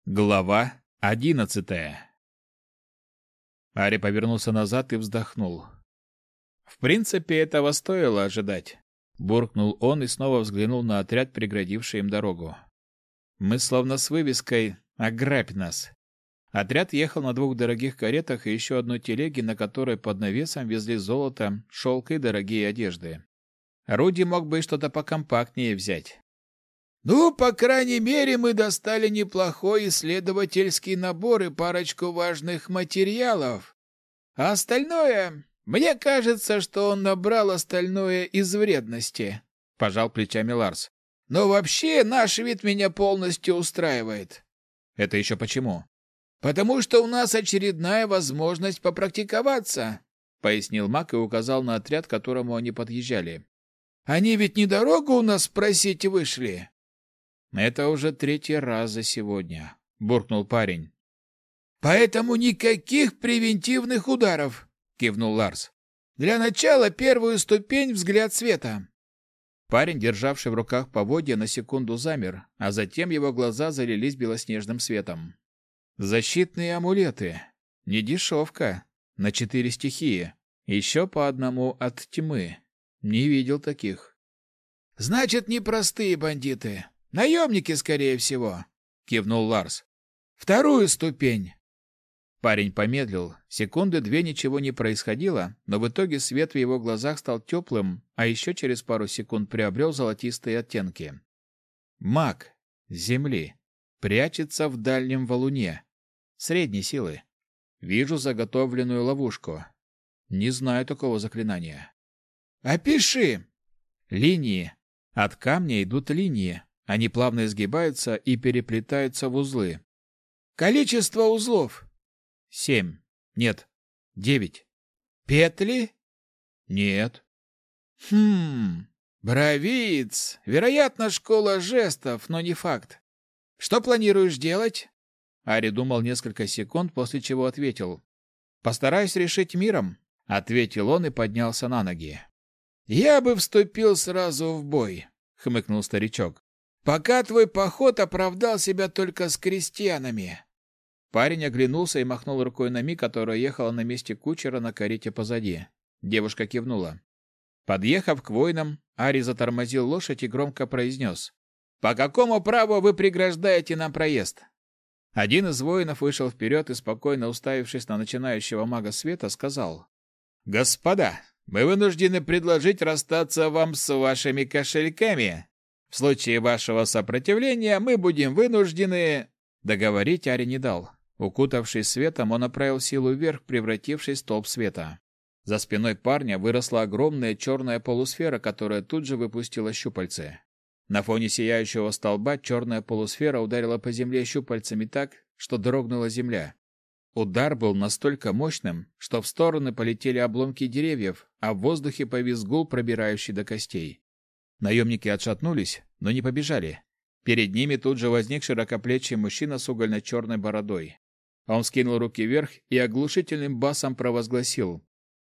Глава 11. Ари повернулся назад и вздохнул. В принципе, этого стоило ожидать. Буркнул он и снова взглянул на отряд, преградивший им дорогу. Мы словно с вывеской «Ограбь нас». Отряд ехал на 2 дорогих каретах и еще одной телеге, на которой под навесом везли золото, шелк и дорогие одежды. Руди мог бы и что-то покомпактнее взять. Ну, по крайней мере, мы достали неплохой исследовательский набор и парочку важных материалов. А остальное... Мне кажется, что он набрал остальное из вредности, — пожал плечами Ларс. Но вообще наш вид меня полностью устраивает. Это еще почему? Потому что у нас очередная возможность попрактиковаться, — пояснил Мак и указал на отряд, к которому они подъезжали. Они ведь не дорогу у нас спросить вышли. Это уже 3-й раз за сегодня, буркнул парень. Поэтому никаких превентивных ударов, кивнул Ларс. Для начала первую ступень взгляд света. Парень, державший в руках поводья, на секунду замер, а затем его глаза залились белоснежным светом. Защитные амулеты. Не дешевка. На 4 стихии. Еще по одному от тьмы. Не видел таких. Значит, непростые бандиты. Наемники, скорее всего, кивнул Ларс. Вторую ступень. Парень помедлил. 2 секунды ничего не происходило, но в итоге свет в его глазах стал теплым, а еще через пару секунд приобрел золотистые оттенки. Маг земли прячется в дальнем валуне. Средней силы. Вижу заготовленную ловушку. Не знаю такого заклинания. Опиши. Линии. От камня идут линии. Они плавно изгибаются и переплетаются в узлы. Количество узлов. 7. Нет. 9. Петли? Нет. Бровиц. Вероятно, школа жестов, но не факт. Что планируешь делать? Ари думал несколько секунд, после чего ответил. Постараюсь решить миром, ответил он и поднялся на ноги. Я бы вступил сразу в бой, хмыкнул старичок. Пока твой поход оправдал себя только с крестьянами. Парень оглянулся и махнул рукой на Ми, которая ехала на месте кучера на карете позади. Девушка кивнула. Подъехав к воинам, Ари затормозил лошадь и громко произнес. «По какому праву вы преграждаете нам проезд?» Один из воинов вышел вперед и, спокойно уставившись на начинающего мага света, сказал. «Господа, мы вынуждены предложить расстаться вам с вашими кошельками. В случае вашего сопротивления мы будем вынуждены...» Договорить Ари не дал. Укутавшись светом, он направил силу вверх, превратившись в столб света. За спиной парня выросла огромная черная полусфера, которая тут же выпустила щупальцы. На фоне сияющего столба черная полусфера ударила по земле щупальцами так, что дрогнула земля. Удар был настолько мощным, что в стороны полетели обломки деревьев, а в воздухе повис гул, пробирающий до костей. Наемники отшатнулись, но не побежали. Перед ними тут же возник широкоплечий мужчина с угольно-черной бородой. Он скинул руки вверх и оглушительным басом провозгласил.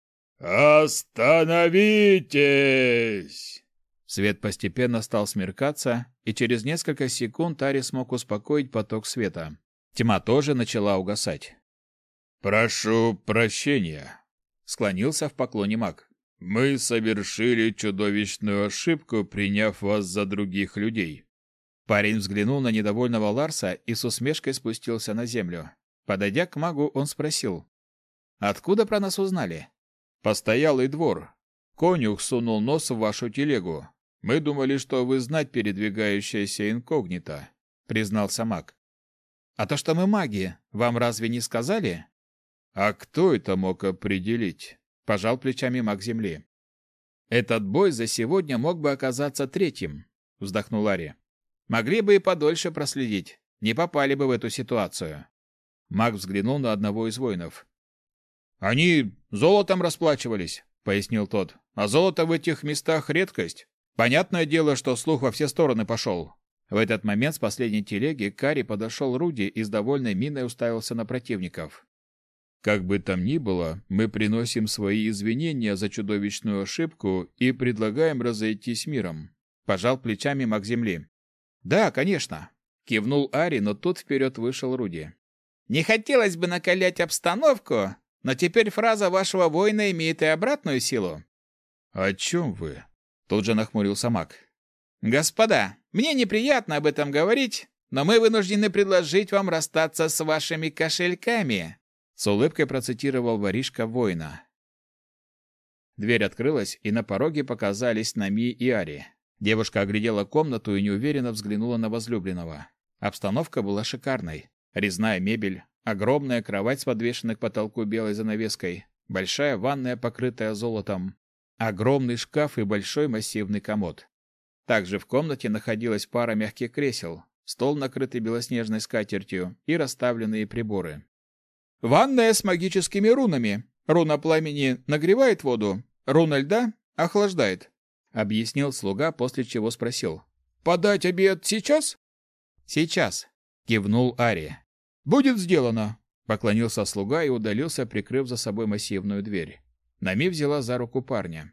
«Остановитесь!» Свет постепенно стал смеркаться, и через несколько секунд Ари смог успокоить поток света. Тьма тоже начала угасать. «Прошу прощения», — склонился в поклоне маг. «Мы совершили чудовищную ошибку, приняв вас за других людей». Парень взглянул на недовольного Ларса и с усмешкой спустился на землю. Подойдя к магу, он спросил. «Откуда про нас узнали?» «Постоялый двор. Конюх сунул нос в вашу телегу. Мы думали, что вы знать передвигающаяся инкогнито», — признался маг. «А то, что мы маги, вам разве не сказали?» «А кто это мог определить?» — пожал плечами маг земли. «Этот бой за сегодня мог бы оказаться 3-м», — вздохнул Ари. «Могли бы и подольше проследить, не попали бы в эту ситуацию». Маг взглянул на одного из воинов. «Они золотом расплачивались», — пояснил тот. «А золото в этих местах редкость. Понятное дело, что слух во все стороны пошел». В этот момент с последней телеги к Ари подошел Руди и с довольной миной уставился на противников. «Как бы там ни было, мы приносим свои извинения за чудовищную ошибку и предлагаем разойтись миром», — пожал плечами маг земли. «Да, конечно», — кивнул Ари, но тут вперед вышел Руди. Не хотелось бы накалять обстановку, но теперь фраза вашего воина имеет и обратную силу. О чем вы? Тут же нахмурился маг. Господа, мне неприятно об этом говорить, но мы вынуждены предложить вам расстаться с вашими кошельками. С улыбкой процитировал воришка воина. Дверь открылась, и на пороге показались Нами и Ари. Девушка оглядела комнату и неуверенно взглянула на возлюбленного. Обстановка была шикарной. Резная мебель, огромная кровать с подвешенной к потолку белой занавеской, большая ванная, покрытая золотом, огромный шкаф и большой массивный комод. Также в комнате находилась пара мягких кресел, стол, накрытый белоснежной скатертью, и расставленные приборы. Ванная с магическими рунами. Руна пламени нагревает воду, руна льда охлаждает, объяснил слуга, после чего спросил: подать обед сейчас? Сейчас, кивнул Ари. Будет сделано, поклонился слуга и удалился, прикрыв за собой массивную дверь. Нами взяла за руку парня.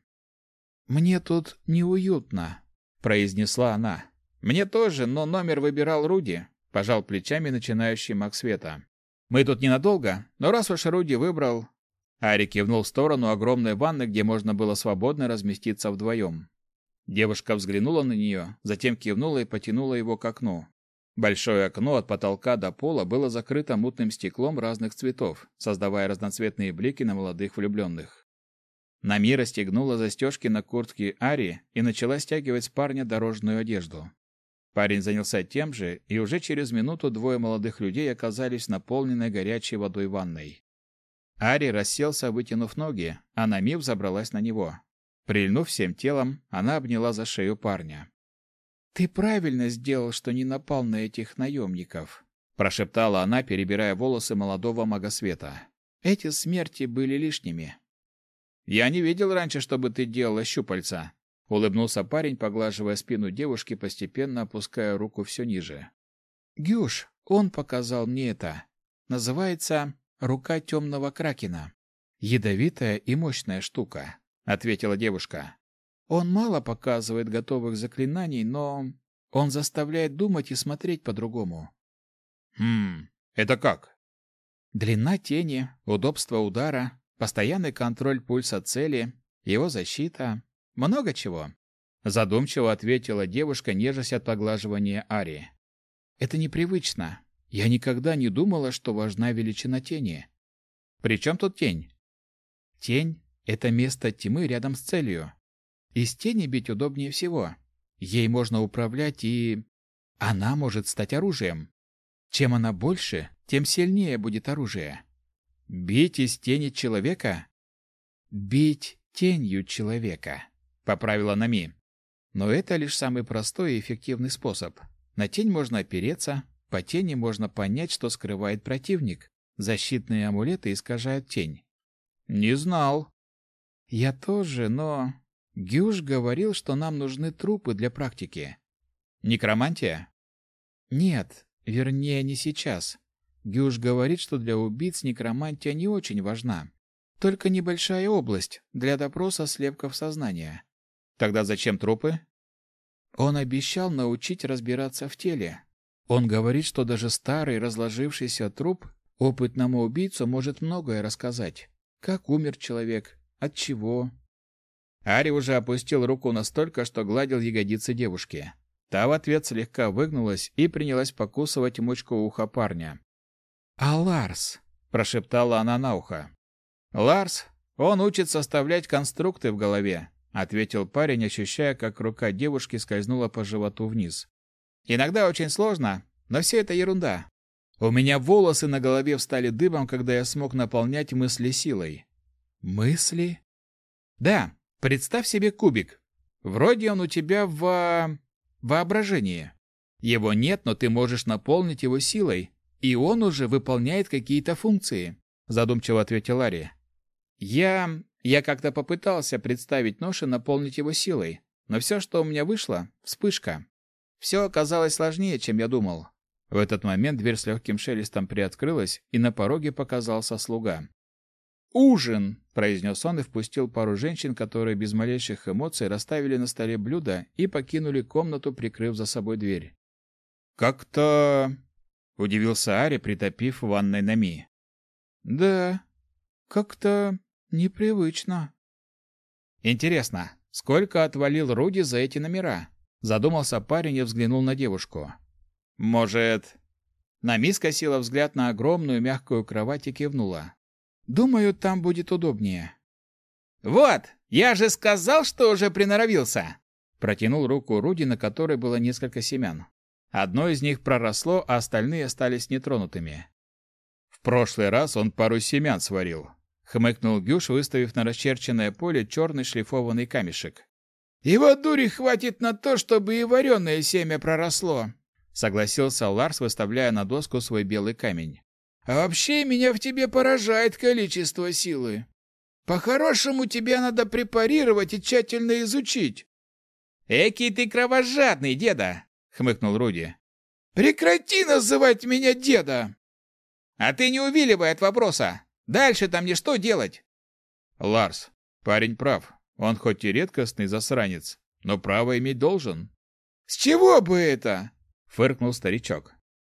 Мне тут неуютно, произнесла она. Мне тоже, но номер выбирал Руди, пожал плечами начинающий маг света. Мы тут ненадолго, но раз уж Руди выбрал... Ари кивнул в сторону огромной ванны, где можно было свободно разместиться вдвоем. Девушка взглянула на нее, затем кивнула и потянула его к окну. Большое окно от потолка до пола было закрыто мутным стеклом разных цветов, создавая разноцветные блики на молодых влюбленных. Нами расстегнула застежки на куртке Ари и начала стягивать с парня дорожную одежду. Парень занялся тем же, и уже через минуту двое молодых людей оказались в наполненной горячей водой ванной. Ари расселся, вытянув ноги, а Нами взобралась на него. Прильнув всем телом, она обняла за шею парня. «Ты правильно сделал, что не напал на этих наемников», — прошептала она, перебирая волосы молодого мага света. «Эти смерти были лишними». «Я не видел раньше, чтобы ты делала щупальца», — улыбнулся парень, поглаживая спину девушки, постепенно опуская руку все ниже. «Гюш, он показал мне это. Называется «Рука темного кракена». Ядовитая и мощная штука», — ответила девушка. «Он мало показывает готовых заклинаний, но он заставляет думать и смотреть по-другому». Это как?» «Длина тени, удобство удара, постоянный контроль пульса цели, его защита, много чего», — задумчиво ответила девушка, нежась от поглаживания Ари. «Это непривычно. Я никогда не думала, что важна величина тени». «При чем тут тень?» «Тень — это место тьмы рядом с целью. Из тени бить удобнее всего. Ей можно управлять, и она может стать оружием. Чем она больше, тем сильнее будет оружие». «Бить из тени человека?» «Бить тенью человека», — поправила Нами. «Но это лишь самый простой и эффективный способ. На тень можно опереться, по тени можно понять, что скрывает противник. Защитные амулеты искажают тень». «Не знал». «Я тоже, но...» Гюш говорил, что нам нужны трупы для практики». «Некромантия?» «Нет, вернее, не сейчас. Гюш говорит, что для убийц некромантия не очень важна. Только небольшая область для допроса слепков сознания». «Тогда зачем трупы?» «Он обещал научить разбираться в теле. Он говорит, что даже старый разложившийся труп опытному убийцу может многое рассказать. Как умер человек, от чего». Ари уже опустил руку настолько, что гладил ягодицы девушки. Та в ответ слегка выгнулась и принялась покусывать мочку уха парня. «А Ларс?» – прошептала она на ухо. «Ларс, он учит составлять конструкты в голове», – ответил парень, ощущая, как рука девушки скользнула по животу вниз. «Иногда очень сложно, но все это ерунда. У меня волосы на голове встали дыбом, когда я смог наполнять мысли силой». «Мысли?» «Да, представь себе кубик. Вроде он у тебя в воображении. Его нет, но ты можешь наполнить его силой, и он уже выполняет какие-то функции», – задумчиво ответил Ари. Я как-то попытался представить нож и наполнить его силой, но все, что у меня вышло – вспышка. Все оказалось сложнее, чем я думал». В этот момент дверь с легким шелестом приоткрылась, и на пороге показался слуга. «Ужин!» – произнес он и впустил пару женщин, которые без малейших эмоций расставили на столе блюда и покинули комнату, прикрыв за собой дверь. Как-то... Удивился Ари, притопив в ванной Нами. Да, как-то непривычно. Интересно, сколько отвалил Руди за эти номера? Задумался парень и взглянул на девушку. Может... Нами скосила взгляд на огромную мягкую кровать и кивнула. Думаю, там будет удобнее. Вот, я же сказал, что уже приноровился. Протянул руку Руди, на которой было несколько семян. Одно из них проросло, а остальные остались нетронутыми. В прошлый раз он пару семян сварил. Хмыкнул Гюш, выставив на расчерченное поле черный шлифованный камешек. Его дури хватит на то, чтобы и вареное семя проросло. Согласился Ларс, выставляя на доску свой белый камень. А вообще меня в тебе поражает количество силы. По-хорошему тебя надо препарировать и тщательно изучить. Экий ты кровожадный, деда, хмыкнул Руди. Прекрати называть меня деда. А ты не увиливай от вопроса. Дальше-то мне что делать? Ларс, парень прав. Он хоть и редкостный засранец, но право иметь должен. С чего бы это? Фыркнул старичок.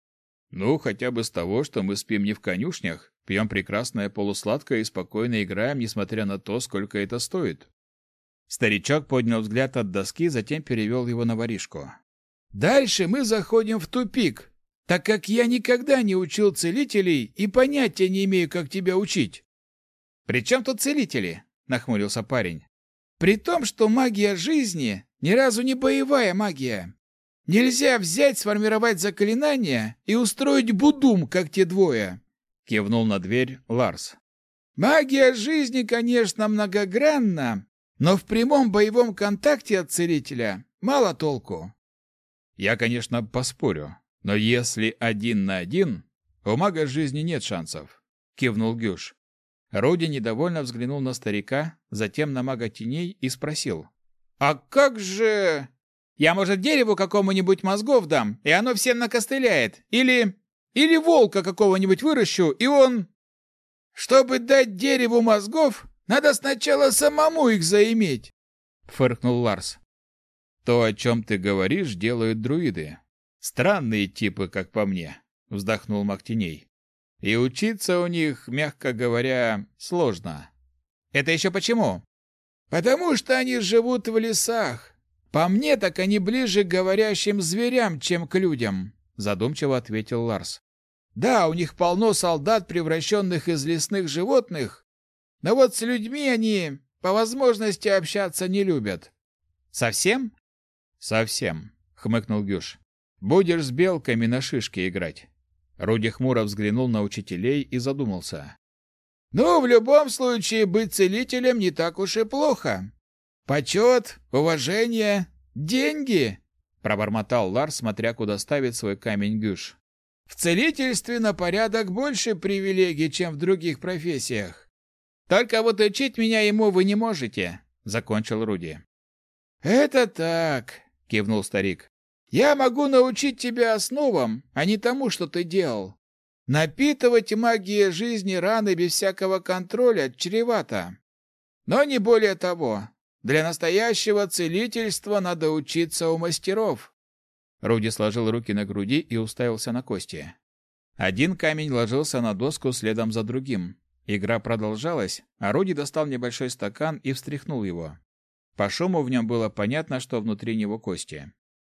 Ну, хотя бы с того, что мы спим не в конюшнях, пьем прекрасное полусладкое и спокойно играем, несмотря на то, сколько это стоит. Старичок поднял взгляд от доски, затем перевел его на воришку. Дальше мы заходим в тупик, так как я никогда не учил целителей и понятия не имею, как тебя учить. «При чем тут целители?» – нахмурился парень. «При том, что магия жизни ни разу не боевая магия. Нельзя взять, сформировать заклинание и устроить будум, как те двое», – кивнул на дверь Ларс. «Магия жизни, конечно, многогранна, но в прямом боевом контакте от целителя мало толку». «Я, конечно, поспорю, но если 1 на 1, у мага жизни нет шансов», – кивнул Гюш. Руди недовольно взглянул на старика, затем на мага теней и спросил. «А как же... Я, может, дереву какому-нибудь мозгов дам, и оно всем накостыляет? Или волка какого-нибудь выращу, и он...» «Чтобы дать дереву мозгов, надо сначала самому их заиметь», — фыркнул Ларс. «То, о чем ты говоришь, делают друиды. Странные типы, как по мне», — вздохнул маг теней. «И учиться у них, мягко говоря, сложно». «Это еще почему?» «Потому что они живут в лесах. По мне, так они ближе к говорящим зверям, чем к людям», — задумчиво ответил Ларс. «Да, у них полно солдат, превращенных из лесных животных, но вот с людьми они, по возможности, общаться не любят». «Совсем?» «Совсем», — хмыкнул Гюш. «Будешь с белками на шишки играть». Руди хмуро взглянул на учителей и задумался. «Ну, в любом случае, быть целителем не так уж и плохо. Почет, уважение, деньги», — пробормотал Ларс, смотря, куда ставит свой камень Гюш. «В целительстве на порядок больше привилегий, чем в других профессиях». «Только вот учить меня ему вы не можете», — закончил Руди. «Это так», — кивнул старик. «Я могу научить тебя основам, а не тому, что ты делал. Напитывать магией жизни раны без всякого контроля чревато. Но не более того. Для настоящего целительства надо учиться у мастеров». Руди сложил руки на груди и уставился на кости. Один камень ложился на доску следом за другим. Игра продолжалась, а Руди достал небольшой стакан и встряхнул его. По шуму в нем было понятно, что внутри него кости.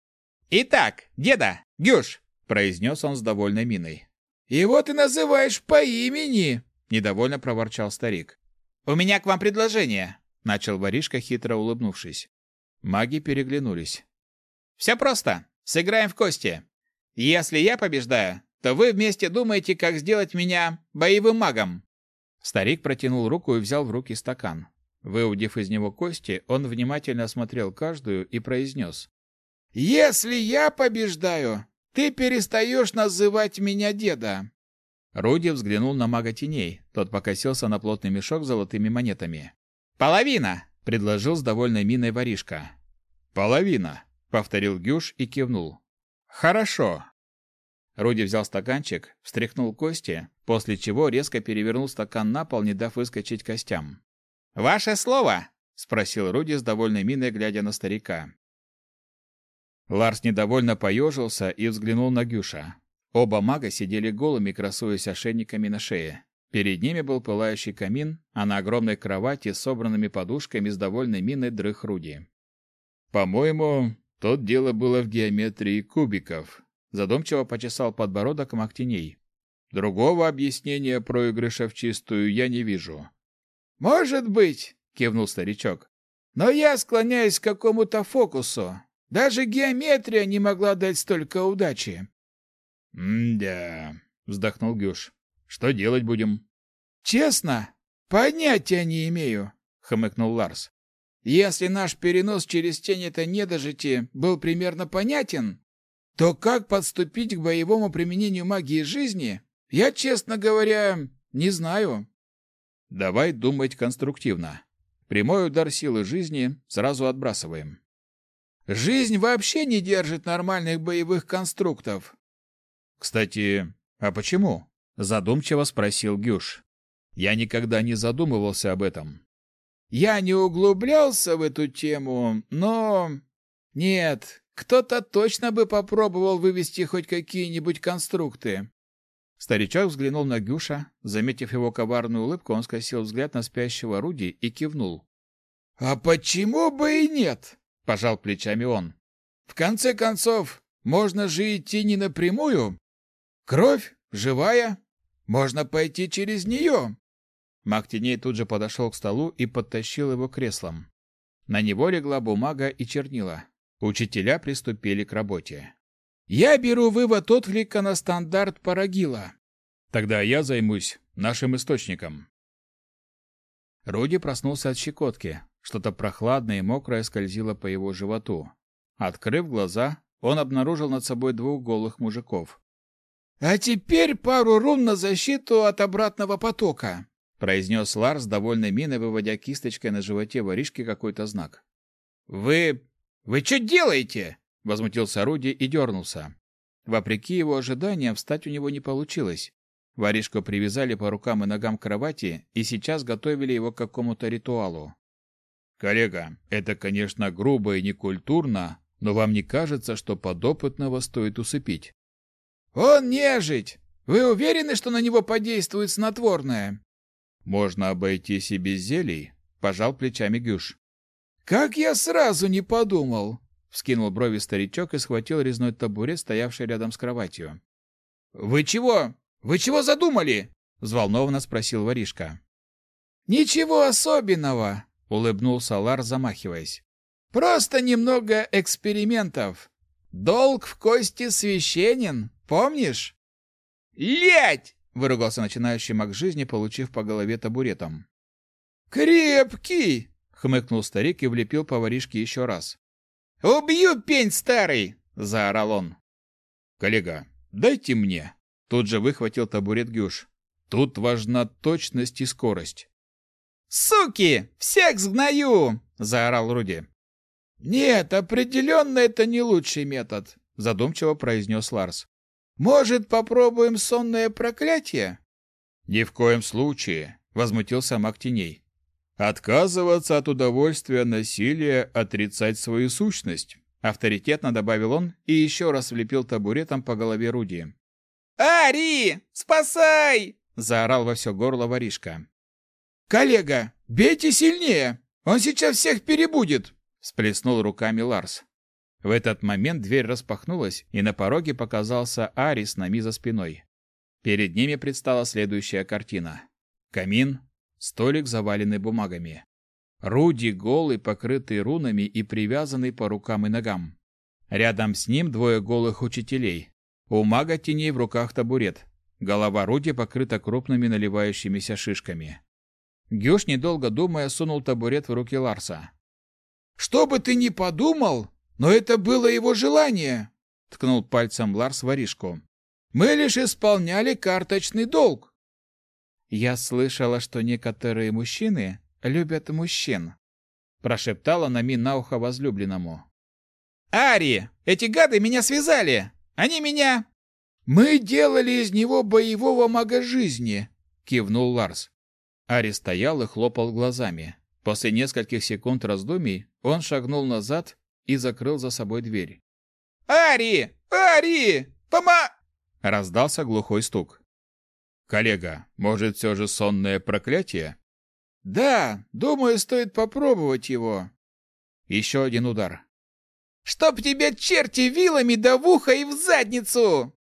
«Итак, деда, Гюш!» — произнес он с довольной миной. «Его ты называешь по имени!» — недовольно проворчал старик. «У меня к вам предложение!» — начал воришка, хитро улыбнувшись. Маги переглянулись. «Все просто. Сыграем в кости. Если я побеждаю, то вы вместе думаете, как сделать меня боевым магом». Старик протянул руку и взял в руки стакан. Выудив из него кости, он внимательно осмотрел каждую и произнес. «Если я побеждаю, ты перестаешь называть меня деда». Руди взглянул на мага теней. Тот покосился на плотный мешок с золотыми монетами. «Половина!» — предложил с довольной миной воришка. «Половина!» — повторил Гюш и кивнул. «Хорошо!» Руди взял стаканчик, встряхнул кости, после чего резко перевернул стакан на пол, не дав выскочить костям. «Ваше слово?» — спросил Руди с довольной миной, глядя на старика. Ларс недовольно поежился и взглянул на Гюша. Оба мага сидели голыми, красуясь ошейниками на шее. Перед ними был пылающий камин, а на огромной кровати с собранными подушками с довольной миной дрых Руди. «По-моему, тут дело было в геометрии кубиков», — задумчиво почесал подбородок Мактиней. «Другого объяснения проигрыша в чистую я не вижу». «Может быть», — кивнул старичок. «Но я склоняюсь к какому-то фокусу. Даже геометрия не могла дать столько удачи». «М-да», — вздохнул Гюш. «Что делать будем?» «Честно, понятия не имею», — хмыкнул Ларс. «Если наш перенос через тень это недожитие был примерно понятен, то как подступить к боевому применению магии жизни, я, честно говоря, не знаю». «Давай думать конструктивно. Прямой удар силы жизни сразу отбрасываем». «Жизнь вообще не держит нормальных боевых конструктов». «Кстати, а почему?» — задумчиво спросил Гюш. «Я никогда не задумывался об этом». «Я не углублялся в эту тему, но... Нет, кто-то точно бы попробовал вывести хоть какие-нибудь конструкты». Старичок взглянул на Гюша. Заметив его коварную улыбку, он скосил взгляд на спящего Руди и кивнул. «А почему бы и нет?» — пожал плечами он. «В конце концов, можно же идти не напрямую. Кровь живая, можно пойти через нее». Маг теней тут же подошел к столу и подтащил его креслом. На него легла бумага и чернила. Учителя приступили к работе. «Я беру вывод отклика на стандарт Парагила». «Тогда я займусь нашим источником». Руди проснулся от щекотки. Что-то прохладное и мокрое скользило по его животу. Открыв глаза, он обнаружил над собой двух голых мужиков. «А теперь пару рун на защиту от обратного потока», — произнес Ларс с довольной миной, выводя кисточкой на животе воришки какой-то знак. «Вы что делаете?» — возмутился Руди и дернулся. Вопреки его ожиданиям, встать у него не получилось. Воришку привязали по рукам и ногам к кровати и сейчас готовили его к какому-то ритуалу. «Коллега, это, конечно, грубо и некультурно, но вам не кажется, что подопытного стоит усыпить?» «Он нежить! Вы уверены, что на него подействует снотворное?» «Можно обойтись и без зелий», — пожал плечами Гюш. «Как я сразу не подумал!» — вскинул брови старичок и схватил резной табурет, стоявший рядом с кроватью. «Вы чего? Вы чего задумали?» — взволнованно спросил воришка. «Ничего особенного», — улыбнулся Ларс, замахиваясь. «Просто немного экспериментов. Долг в кости священен, помнишь?» «Лядь!» — выругался начинающий маг жизни, получив по голове табуретом. «Крепкий!» — хмыкнул старик и влепил по воришке еще раз. «Убью, пень старый!» — заорал он. «Коллега, дайте мне!» — тут же выхватил табурет Гюш. «Тут важна точность и скорость». «Суки! Всех сгною!» — заорал Руди. «Нет, определенно это не лучший метод», — задумчиво произнес Ларс. «Может, попробуем сонное проклятие?» «Ни в коем случае», — возмутился маг теней. «Отказываться от удовольствия насилия, отрицать свою сущность», — авторитетно добавил он и еще раз влепил табуретом по голове Руди. «Ари, спасай!» — заорал во все горло воришка. «Коллега, бейте сильнее! Он сейчас всех перебудет!» — всплеснул руками Ларс. В этот момент дверь распахнулась, и на пороге показался Ари с Нами за спиной. Перед ними предстала следующая картина. Камин, столик, заваленный бумагами. Руди голый, покрытый рунами и привязанный по рукам и ногам. Рядом с ним двое голых учителей. У мага теней в руках табурет. Голова Руди покрыта крупными наливающимися шишками. Гюш, недолго думая, сунул табурет в руки Ларса. «Что бы ты ни подумал, но это было его желание!» — ткнул пальцем Ларс воришку. «Мы лишь исполняли карточный долг!» «Я слышала, что некоторые мужчины любят мужчин», — прошептала Нами на ухо возлюбленному. «Ари, эти гады меня связали! Они меня...» «Мы делали из него боевого мага жизни!» — кивнул Ларс. Ари стоял и хлопал глазами. После нескольких секунд раздумий он шагнул назад и закрыл за собой дверь. Ари! Ари! Раздался глухой стук. «Коллега, может, все же сонное проклятие?» Да, думаю, стоит попробовать его. Еще один удар. Чтоб тебе черти вилами да в ухо и в задницу!